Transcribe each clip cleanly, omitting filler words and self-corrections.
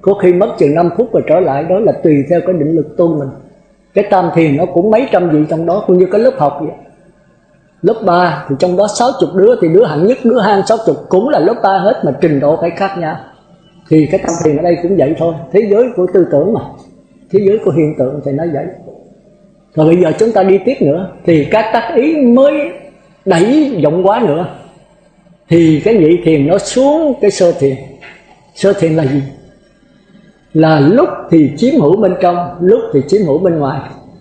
có khi mất chừng 5 phút rồi trở lại. Đó là tùy theo cái định lực tu mình. Cái tam thiền nó cũng mấy trăm vị trong đó, cũng như cái lớp học vậy. Lớp 3 thì trong đó 60 đứa, thì đứa hạng nhất, đứa hạng 60 cũng là lớp 3 hết, mà trình độ phải khác nhau. Thì cái tam thiền ở đây cũng vậy thôi. Thế giới của tư tưởng mà, thế giới của hiện tượng thì nó vậy. Rồi bây giờ chúng ta đi tiếp nữa, thì các tác ý mới đẩy rộng quá nữa, thì cái nhị thiền nó xuống cái sơ thiền. Sơ thiền là gì? Là lúc thì chiếm hữu bên trong, lúc thì chiếm hữu bên ngoài.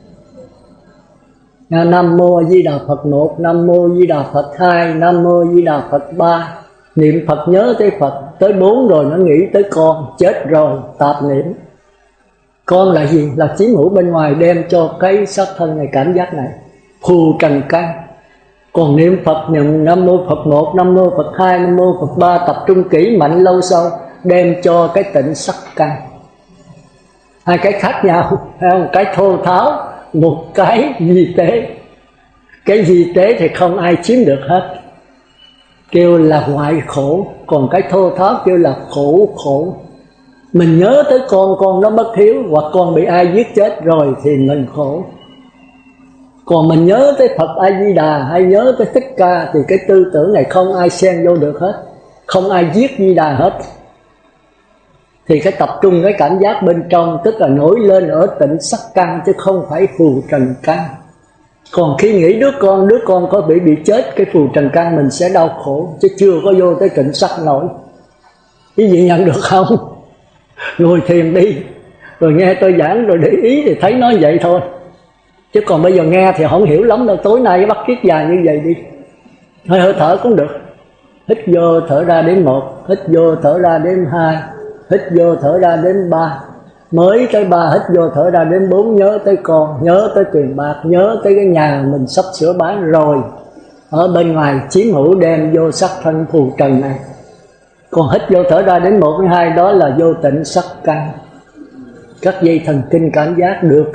Nam mô A Di Đà Phật 1, Nam mô A Di Đà Phật 2, Nam mô A Di Đà Phật 3. Niệm Phật nhớ tới Phật, tới 4 rồi nó nghĩ tới con, chết rồi tạp niệm. Con là gì? Là chiếm hữu bên ngoài, đem cho cái sắc thân này, cảm giác này, phù trần căn. Còn niệm Phật, niệm Nam mô Phật 1, Nam mô Phật 2, Nam mô Phật 3, tập trung kỹ mạnh lâu sâu, đem cho cái tịnh sắc căn. Hai cái khác nhau, một cái thô tháo, một cái vi tế. Cái vi tế thì không ai chiếm được hết, kêu là ngoại khổ. Còn cái thô tháo kêu là khổ khổ. Mình nhớ tới con nó bất hiếu, hoặc con bị ai giết chết rồi thì mình khổ. Còn mình nhớ tới Phật A Di Đà hay nhớ tới Thích Ca thì cái tư tưởng này không ai xen vô được hết, không ai giết Di Đà hết. Thì cái tập trung cái cảm giác bên trong, tức là nổi lên ở tịnh sắc căn, chứ không phải phù trần căn. Còn khi nghĩ đứa con có bị chết, cái phù trần căn mình sẽ đau khổ, chứ chưa có vô tới tịnh sắc nổi. Quý vị nhận được không? Ngồi thiền đi, rồi nghe tôi giảng rồi để ý thì thấy nói vậy thôi. Chứ còn bây giờ nghe thì không hiểu lắm đâu. Tối nay bắt kiết dài như vậy đi, hơi hơi thở cũng được. Hít vô thở ra đến 1, hít vô thở ra đến 2, hít vô thở ra đến 3. Mới tới 3 hít vô thở ra đến 4, nhớ tới con, nhớ tới tiền bạc, nhớ tới cái nhà mình sắp sửa bán rồi. Ở bên ngoài chiếm hữu đem vô sắc thân phù trần này. Còn hít vô thở ra đến 1 đến 2 đó là vô tịnh sắc căn. Các dây thần kinh cảm giác được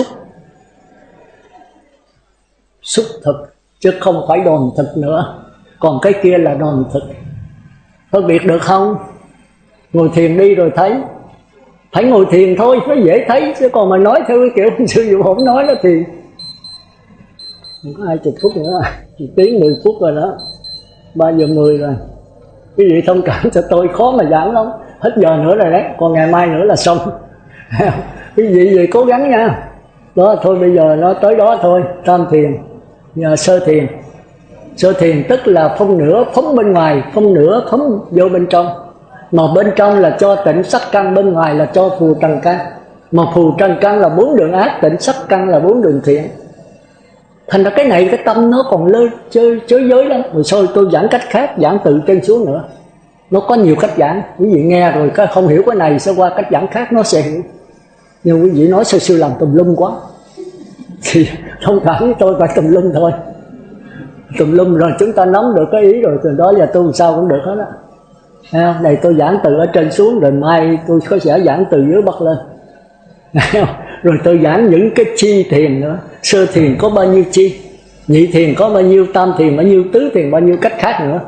xúc thực, chứ không phải đòn thực nữa. Còn cái kia là đòn thực. Phân biệt được không? Ngồi thiền đi rồi thấy. Phải ngồi thiền thôi nó dễ thấy, chứ còn mà nói theo cái kiểu sư phụ không nói đó thì không có 20 phút nữa, tiếng 10 phút rồi đó, 3 giờ 10 rồi. Quý vị thông cảm cho tôi, khó mà giảng lắm. Hết giờ nữa rồi đấy, còn ngày mai nữa là xong. Quý vị cố gắng nha. Đó thôi, bây giờ nó tới đó thôi. Tam thiền, sơ thiền. Sơ thiền tức là phân nửa phóng bên ngoài, phân nửa phóng vô bên trong. Mà bên trong là cho tịnh sắc căn, bên ngoài là cho phù trần căn. Mà phù trần căn là 4 đường ác, tịnh sắc căn là 4 đường thiện. Thành ra cái này cái tâm nó còn lơ chơi chới giới lắm. Rồi sau tôi giảng cách khác, giảng từ trên xuống nữa. Nó có nhiều cách giảng, quý vị nghe rồi không hiểu cái này sẽ qua cách giảng khác nó sẽ hiểu. Nhưng quý vị nói sư làm tùm lum quá thì thông cảm với tôi phải tùm lum thôi. Tùm lum rồi chúng ta nắm được cái ý rồi, từ đó giờ tu sao cũng được hết á. Này tôi giảng từ ở trên xuống, rồi mai tôi có sẽ giảng từ dưới bắt lên. Rồi tôi giảng những cái chi thiền nữa. Sơ thiền có bao nhiêu chi, nhị thiền có bao nhiêu, tam thiền bao nhiêu, tứ thiền bao nhiêu cách khác nữa.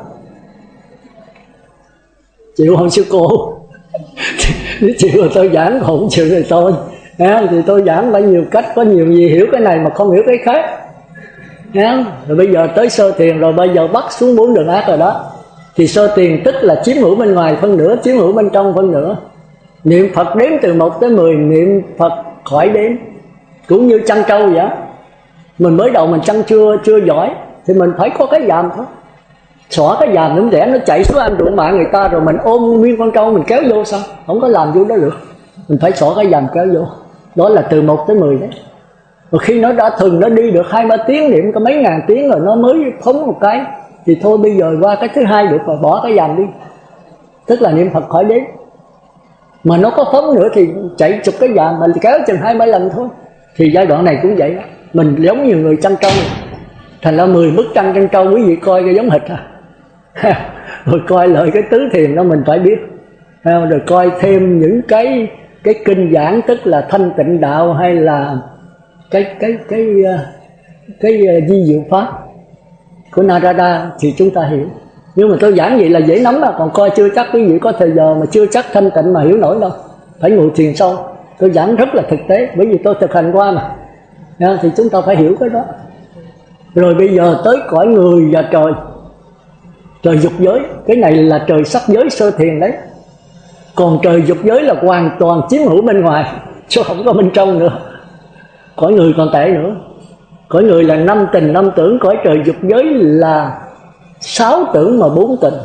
Chịu không sư cô? Nếu chịu rồi tôi giảng, không chịu thì thôi. Thì tôi giảng bao nhiêu cách, có nhiều gì hiểu cái này mà không hiểu cái khác. Rồi bây giờ tới sơ thiền rồi, bây giờ bắt xuống 4 đường ác rồi đó. Thì sơ thiền tức là chiếm hữu bên ngoài phân nửa, chiếm hữu bên trong phân nửa. Niệm Phật đếm từ 1 tới 10, niệm Phật khỏi đếm. Cũng như chăn trâu vậy. Mình mới đầu mình chăn chưa giỏi thì mình phải có cái dàm thôi. Xỏ cái dàm đúng rẻ, nó chạy xuống ăn ruộng mạng người ta, rồi mình ôm nguyên con trâu mình kéo vô sao? Không có làm vô đó được. Mình phải xỏ cái dàm kéo vô. Đó là từ 1 tới 10 đấy. Rồi khi nó đã thường nó đi được 2-3 tiếng, niệm có mấy ngàn tiếng rồi nó mới phóng một cái, thì thôi bây giờ qua cái thứ 2 được rồi, bỏ cái dàm đi. Tức là niệm Phật khỏi đếm. Mà nó có phóng nữa thì chạy chụp cái dàm, mình kéo chừng 2-3 lần thôi. Thì giai đoạn này cũng vậy đó. Mình giống như người chăn trâu. Thành ra 10 bức tranh trâu quý vị coi cái giống hệt rồi coi lại cái tứ thiền đó mình phải biết. Rồi coi thêm những cái kinh giảng, tức là thanh tịnh đạo hay là cái di diệu pháp của Narada thì chúng ta hiểu. Nhưng mà tôi giảng vậy là dễ nắm, mà còn coi chưa chắc quý vị có thời giờ, mà chưa chắc thanh tịnh mà hiểu nổi đâu. phải ngồi thiền sâu. Tôi giảng rất là thực tế, bởi vì tôi thực hành qua mà. Thì chúng ta phải hiểu cái đó. Rồi bây giờ tới cõi người và trời. Trời dục giới, cái này là trời sắc giới sơ thiền đấy. Còn trời dục giới là hoàn toàn chiếm hữu bên ngoài, chứ không có bên trong nữa. Cõi người còn tệ nữa. Cõi người là 5 tình 5 tưởng, cõi trời dục giới là 6 tưởng mà 4 tình.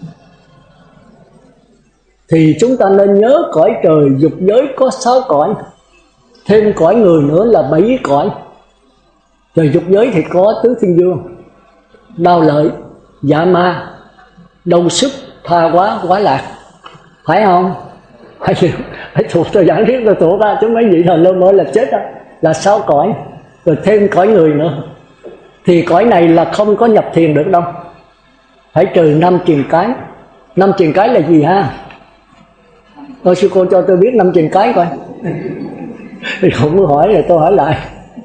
Thì chúng ta nên nhớ cõi trời dục giới có 6 cõi, thêm cõi người nữa là 7 cõi. Trời dục giới thì có tứ thiên vương, đau lợi, dạ ma, đau sức, tha hóa, quá lạc. Phải không? Phải thuộc, tôi giảng riết tôi thuộc ra, chứ mấy vị thần lơ mơ là chết đó. Là 6 cõi, rồi thêm cõi người nữa. Thì cõi này là không có nhập thiền được đâu, phải trừ 5 triền cái. 5 triền cái là gì ha? Sư cô cho tôi biết 5 triền cái coi. Thì không có hỏi rồi tôi hỏi lại.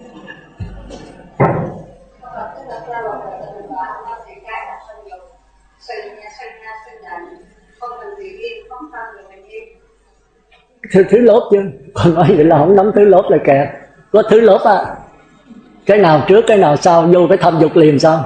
Thứ lốp chứ, còn nói vậy là không nắm thứ lốp là kẹt. Có thứ lốp á, cái nào trước cái nào sau, vô cái thâm dục liền sao?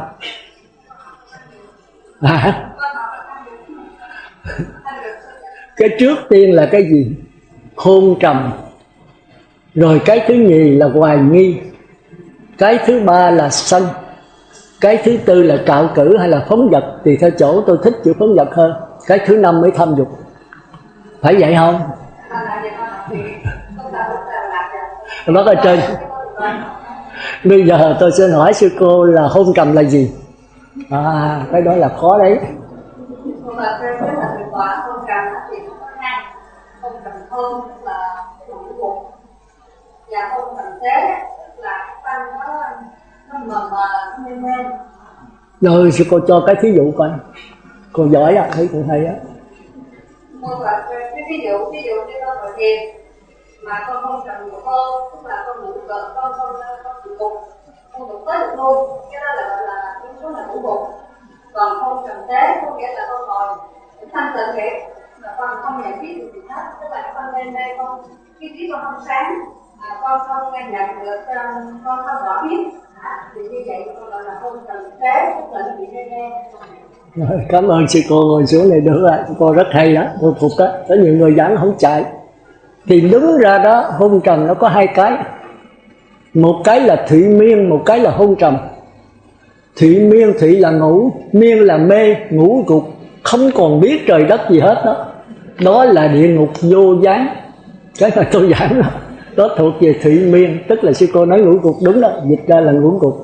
Cái trước tiên là cái gì? Hôn trầm. Rồi cái thứ nhì là hoài nghi. Cái thứ ba là sân. Cái thứ tư là trạo cử hay là phóng dật. Thì theo chỗ tôi thích chữ phóng dật hơn. Cái thứ năm mới thâm dục. Phải vậy không? Bác ở trên. Bây giờ tôi xin hỏi sư cô là hôn trầm là gì? Cái đó là khó đấy. Hôn trầm thôn là ngủ gục, và hôn trầm tế là tâm nó mờ mờ, nó mê mê. Rồi sư cô cho cái thí dụ coi. Cô giỏi á, thấy cũng hay á. Cái ví dụ như con ngồi thiền mà con hôn trầm của cô, tức là con ngủ gần, con ngủ gục, con ngủ tới được luôn, cái đó là cái số là ngủ gục. Còn hôn trầm tế có nghĩa là con ngồi thanh tịnh vậy, mà con không nhận biết được gì hết, tức là con lên đây con cái trí con không sáng, con không nghe nhận được, con không rõ biết, thì như vậy con gọi là hôn trầm tế, tức là bị mê mê. Rồi, cảm ơn sư cô, ngồi xuống này được rồi. Sư cô rất hay đó, tôi phục đó. Có nhiều người giảng không chạy. Thì đúng ra đó, hôn trầm nó có 2 cái. Một cái là thủy miên, một cái là hôn trầm. Thủy miên, thủy là ngủ, miên là mê, ngủ gục, không còn biết trời đất gì hết đó. Đó là địa ngục vô gián. Cái mà tôi giảng đó thuộc về thủy miên, tức là sư cô nói ngủ gục, đúng đó, dịch ra là ngủ gục.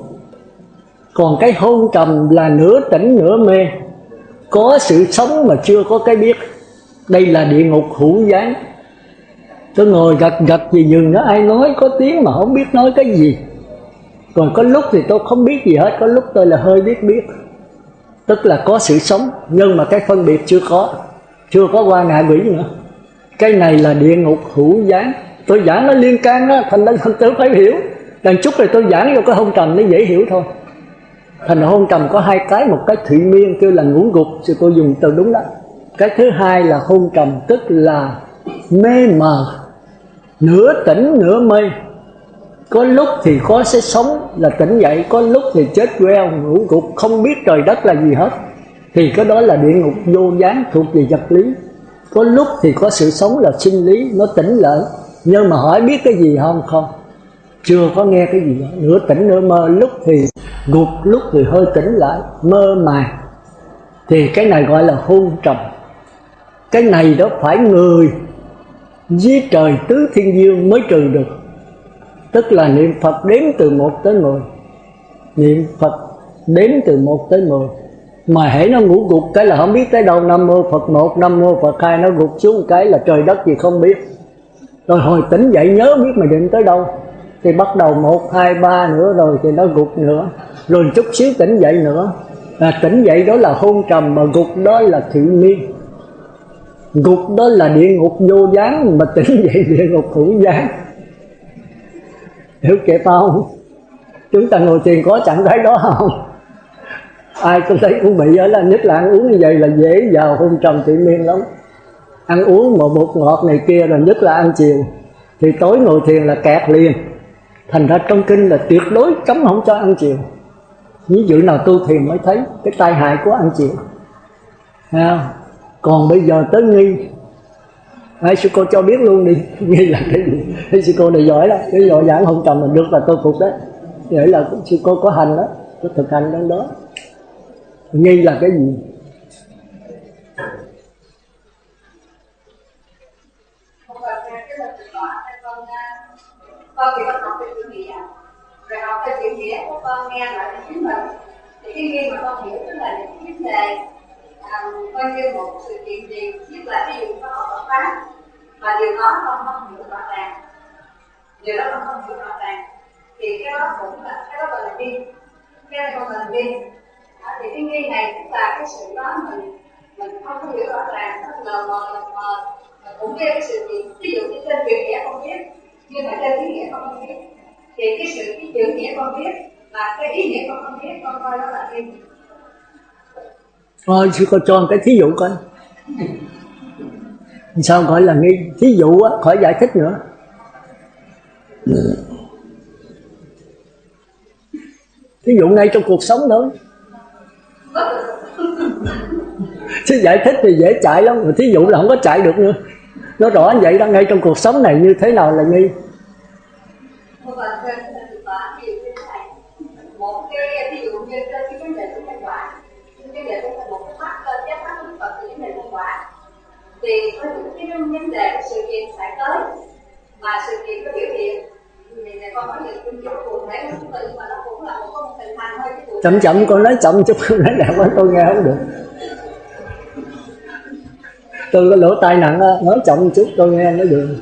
Còn cái hôn trầm là nửa tỉnh nửa mê, có sự sống mà chưa có cái biết. Đây là địa ngục hữu gián. Tôi ngồi gật gì dừng đó, ai nói có tiếng mà không biết nói cái gì. Còn có lúc thì tôi không biết gì hết, có lúc tôi là hơi biết. Tức là có sự sống, nhưng mà cái phân biệt chưa có qua ngạ quỷ nữa. Cái này là địa ngục hữu gián. Tôi giảng nó liên can đó, thành ra tôi phải hiểu. Đằng chút rồi tôi giảng vô cái hôn trầm nó dễ hiểu thôi. Thành ra hôn trầm có 2 cái, một cái thủy miên kêu là ngủ gục, sư cô dùng từ đúng đó. Cái thứ hai là hôn trầm, tức là mê mờ, nửa tỉnh nửa mê. Có lúc thì có sẽ sống là tỉnh dậy, có lúc thì chết queo, ngủ gục, không biết trời đất là gì hết. Thì cái đó là địa ngục vô gián, thuộc về vật lý. Có lúc thì có sự sống là sinh lý, nó tỉnh lại. Nhưng mà hỏi biết cái gì không? Không, chưa có nghe cái gì đó. Nửa tỉnh nửa mơ, lúc thì gục, lúc thì hơi tỉnh lại, mơ màng. Thì cái này gọi là hôn trầm. Cái này đó phải người với trời tứ thiên dương mới trừ được. Tức là niệm Phật đếm từ 1 tới 10. Niệm Phật đếm từ 1 tới 10. Mà hễ nó ngủ gục cái là không biết tới đâu. Nam mô Phật 1, Nam mô Phật 2, nó gục xuống cái là trời đất gì không biết. Rồi hồi tỉnh dậy nhớ biết mà định tới đâu. Thì bắt đầu 1, 2, 3 nữa rồi thì nó gục nữa. Rồi chút xíu tỉnh dậy nữa. Tỉnh dậy đó là hôn trầm, mà gục đó là thủy miên. Gục đó là địa ngục vô gián, mà tỉnh dậy địa ngục hữu gián. Hiểu kịp không? Chúng ta ngồi thiền có chẳng thấy đó không? Ai cũng thấy cũng bị ở là nhất là ăn uống như vậy là dễ vào hôn trầm thủy miên lắm. ăn uống mà bột ngọt này kia, rồi nhất là ăn chiều, thì tối ngồi thiền là kẹt liền. Thành ra trong kinh là tuyệt đối cấm không cho ăn chiều. Ví dụ nào tu thiền mới thấy cái tai hại của ăn chiều. Còn bây giờ tới nghi, sư cô cho biết luôn đi, nghi là cái gì? Sư cô này giỏi lắm, cái giỏi giảng không trầm mình được là tôi phục đấy. Vậy là sư cô có hành đó, có thực hành trong đó. Nghi là cái gì? Con thì con học về chữ nghĩa, rồi học về chữ nghĩa của con nghe lại chính mình. Thì khi mà con hiểu tức là những vấn đề coi như một sự kiện gì, nhất là ví dụ con học Phật pháp, mà điều đó con không hiểu rõ ràng, điều đó con không hiểu rõ ràng, thì cái đó cũng là cái đó gọi là nghi, cái này con là nghi. Thì cái nghi này tức là cái sự đó mình không có hiểu rõ ràng, nó lờ mờ cũng nghe cái sự kiện, ví dụ như trên truyền nghĩa không biết, nhưng mà trên ý nghĩa con không biết, thì cái chữ nghĩa con biết và cái ý nghĩa con không biết, con coi đó là nghi. Thôi sư cô cho một cái thí dụ coi. Sao gọi là nghi? Thí dụ á, khỏi giải thích nữa. Thí dụ ngay trong cuộc sống thôi. Chứ giải thích thì dễ chạy lắm, mà thí dụ là không có chạy được nữa. Nó rõ như vậy đó, ngay trong cuộc sống này như thế nào là nghi? Một cái ví dụ như cái vấn đề của nhân quả, cái vấn đề của một cái pháp giác pháp của Phật thì vấn đề nhân quả, thì có những cái vấn đề sự kiện xảy tới mà sự kiện có biểu hiện thì con nói về kinh nghiệm cụ thể nó cũng mà nó cũng là một hình thành thôi. Chậm chậm con nói chậm chút, nói đẹp quá tôi nghe không được. Tôi có lỗ tai nặng á, nói chậm chút tôi nghe nó được.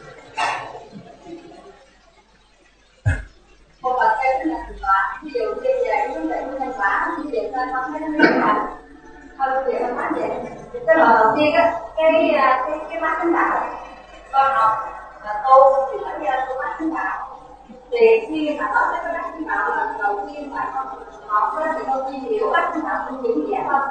Một phần cái vấn đề nhân quả, ví dụ như về cái vấn đề của nhân quả, như vậy ta không thấy nó nhân quả, thôi bây giờ con nói vậy. Cái lần đầu tiên á, cái bát chánh đạo, con học là tu thì phải tu bát chánh đạo. Thì khi mà nói tới cái bát chánh đạo là đầu tiên mà con học á thì con chỉ hiểu bát chánh đạo trong chữ nghĩa thôi.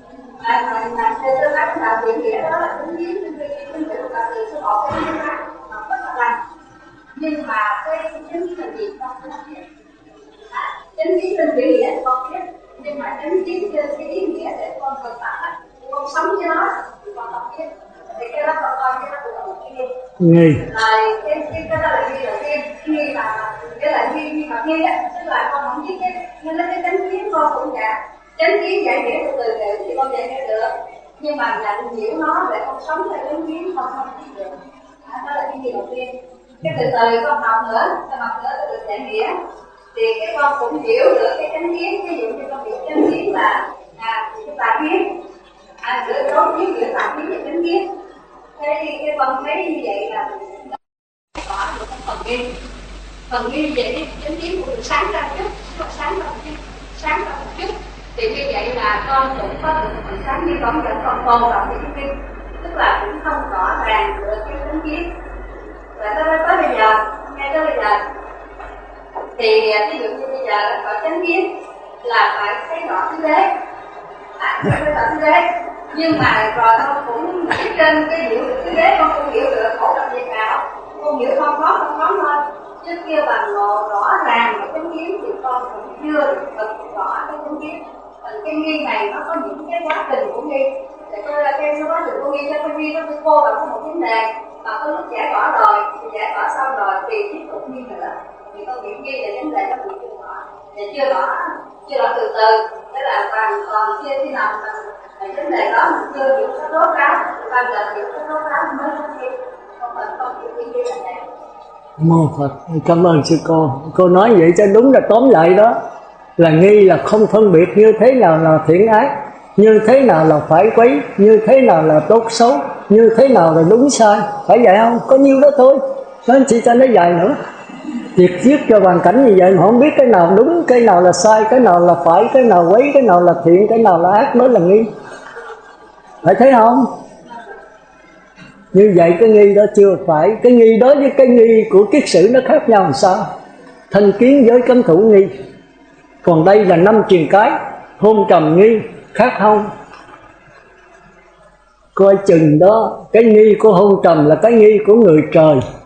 Mà trên cái bát chánh đạo chữ nghĩa đó là tính kiến cái là từ số một cái chữ bát học rất là lành. Nhưng mà cái chánh kiến là gì con không biết. Chánh kiến trên chữ nghĩa thì con biết, nhưng mà chánh kiến trên cái ý nghĩa để con thực tập con sống với nó thì con không biết. Thì cái đó con coi cái đó là một cái nghi. Cái đó là nghi đầu tiên, nghi là cái là nghi mà nghi á, tức là con không biết nên cái chánh kiến con cũng vậy. Chánh kiến giải nghĩa từ từ thì con giải nghĩa được, nhưng mà nhận hiểu nó để con sống theo chánh kiến con không biết được. Đó là cái nghi đầu tiên. Cái từ từ con học nữa con được giải nghĩa thì cái con cũng hiểu được cái chánh kiến. Ví dụ như con hiểu chánh kiến là cái tà kiến, giữa đối kiến giữa tà kiến và chánh kiến. Thế thì cái con thấy như vậy là có được cái phần nghi vậy chánh kiến của mình sáng ra chút, sáng ra một chút, thì như vậy là con cũng có được phần sáng, nhưng con vẫn còn tồn động cái chánh kiến, tức là cũng không rõ ràng được cái chánh kiến. Và tới bây giờ, ngay tới bây giờ thì ví dụ như bây giờ có chánh kiến là phải thấy rõ tứ đế, thấy rõ tứ đế, nhưng mà rồi con cũng biết trên cái hiểu được tứ đế, con cũng hiểu được khổ độc diệt đạo, con hiểu không có thôi, chứ kia bằng ngộ rõ ràng cái chánh kiến thì con cũng chưa được rõ cái chánh kiến. Cái nghi này nó có những cái quá trình của nghi, để coi là cái quá trình của nghi cho con nghi nó cô là có một vấn đề mà có lúc giải tỏa rồi thì giải tỏa xong rồi thì tiếp tục nghi nữa, thì con bị nghi là vấn đề nó bị chưa tỏa, và chưa tỏa từ từ, thế là còn kia khi nào mà vấn đề đó mình chưa hiểu cái rốt ráo, ban giờ hiểu cái rốt ráo mới có kia, không hiểu nghi là thế. Mô Phật, cảm ơn sư cô nói vậy cho đúng là tóm lại đó là nghi là không phân biệt như thế nào là thiện ác, như thế nào là phải quấy, như thế nào là tốt xấu, như thế nào là đúng sai, phải vậy không? Có nhiêu đó thôi, nên chỉ cho nó dài nữa. Việc viết cho hoàn cảnh như vậy mà không biết cái nào đúng, cái nào là sai, cái nào là phải, cái nào quấy, cái nào là thiện, cái nào là ác, đó là nghi. Phải thấy không? Như vậy cái nghi đó chưa phải, cái nghi đó với cái nghi của kiết sử nó khác nhau làm sao? Thanh kiến với cấm thủ nghi, còn đây là 5 truyền cái, hôn trầm nghi, khác không? coi chừng đó. Cái nghi của hôn trầm là cái nghi của người trời.